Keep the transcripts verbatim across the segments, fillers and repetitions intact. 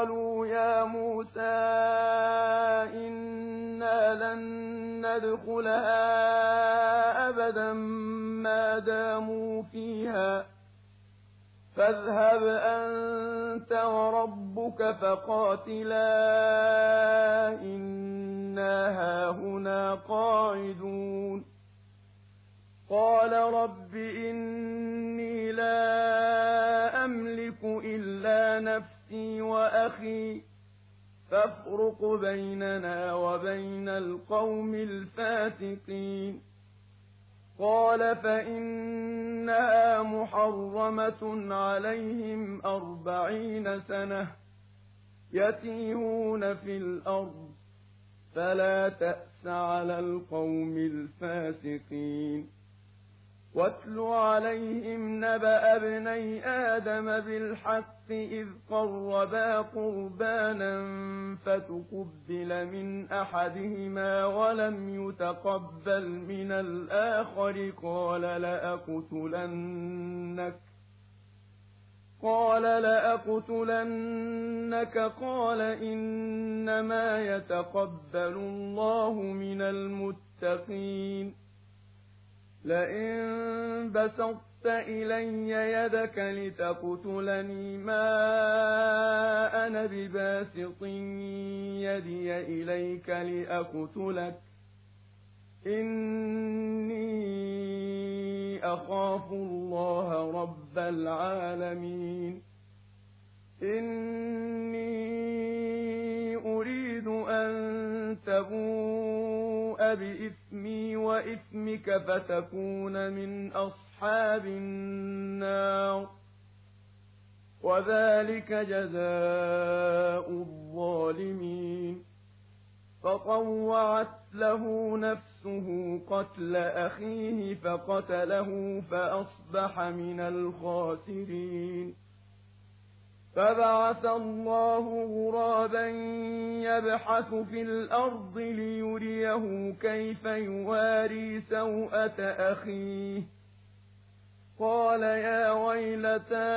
قَالُوا يَا مُوسَىٰ إِنَّا لَن نَّدْخُلَهَا أَبَدًا مَّا دَامُوا فِيهَا فَاذْهَبْ أَنتَ وَرَبُّكَ فَقَاتِلَا إِنَّا هَاهُنَا قَاعِدُونَ قَالَ رَبِّ إِنِّي لَا أَمْلِكُ إِلَّا نَفْسِي وَأَخِي فَافْرُقْ بَيْنَنَا وَبَيْنَ الْقَوْمِ الْفَاسِقِينَ قَالَ فَإِنَّهَا مُحَرَّمَةٌ عَلَيْهِمْ أَرْبَعِينَ سَنَةً يَتِيهُونَ فِي الْأَرْضِ فَلَا تَأْسَ عَلَى الْقَوْمِ الْفَاسِقِينَ وَاتْلُ عَلَيْهِمْ نَبَأَ ابْنَيْ آدَمَ بِالْحَقِّ إِذْ قَرَّبَا قُرْبَانًا فَتُقُبِّلَ مِنْ أَحَدِهِمَا وَلَمْ يُتَقَبَّلْ مِنَ الْآخَرِ قَالَ لَأَقْتُلَنَّكَ قَالَ لَأَقْتُلَنَّكَ قَالَ إِنَّمَا يَتَقَبَّلُ اللَّهُ مِنَ الْمُتَّقِينَ لئن بسطت إلي يدك لتقتلني ما أنا بباسط يدي إليك لأقتلك إني أخاف الله رب العالمين إني أريد أن تبوء بإثمي وإثمك فتكون من أصحاب النار وذلك جزاء الظالمين فطوعت له نفسه قتل أخيه فقتله فأصبح من الخاسرين فبعث الله غرابا يبحث في الأرض ليريه كيف يواري سوءة أخيه قال يا ويلتى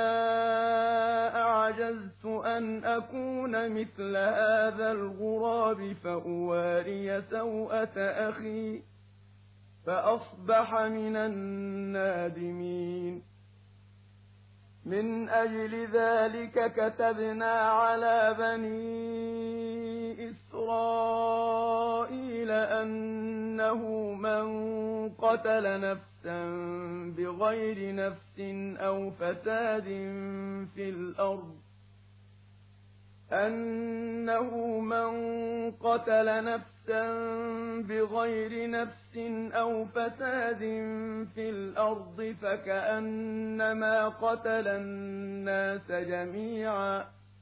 أعجزت أن أكون مثل هذا الغراب فأواري سوءة أخي فأصبح من النادمين من أجل ذلك كتبنا على بني إسرائيل أنه من قتل نفسا بغير نفس أو فساد في الأرض أنه من قتل نفسا بغير نفس أو فساد في الأرض فكأنما قتل الناس جميعا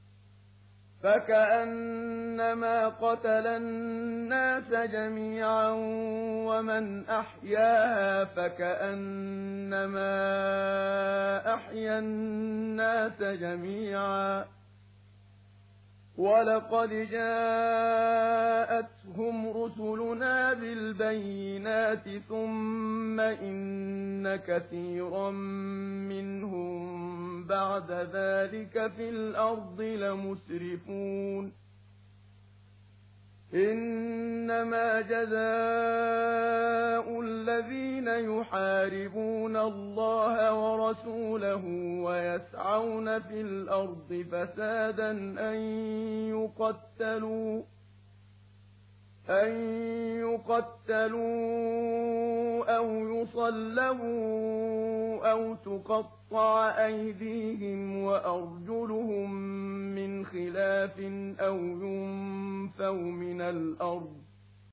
فكأنما قتل الناس جميعا ومن أحياها فكأنما أحيا الناس جميعا ولقد جاءتهم رسلنا بالبينات ثم إن كثيرا منهم بعد ذلك في الأرض لمسرفون إنما جزاء الذين يحاربون الله ورسوله ويسعون في الأرض فسادا أن يقتلوا أن يقتلوا أو يصلبوا أو تقطع أيديهم وأرجلهم من خلاف أو ينفوا من الأرض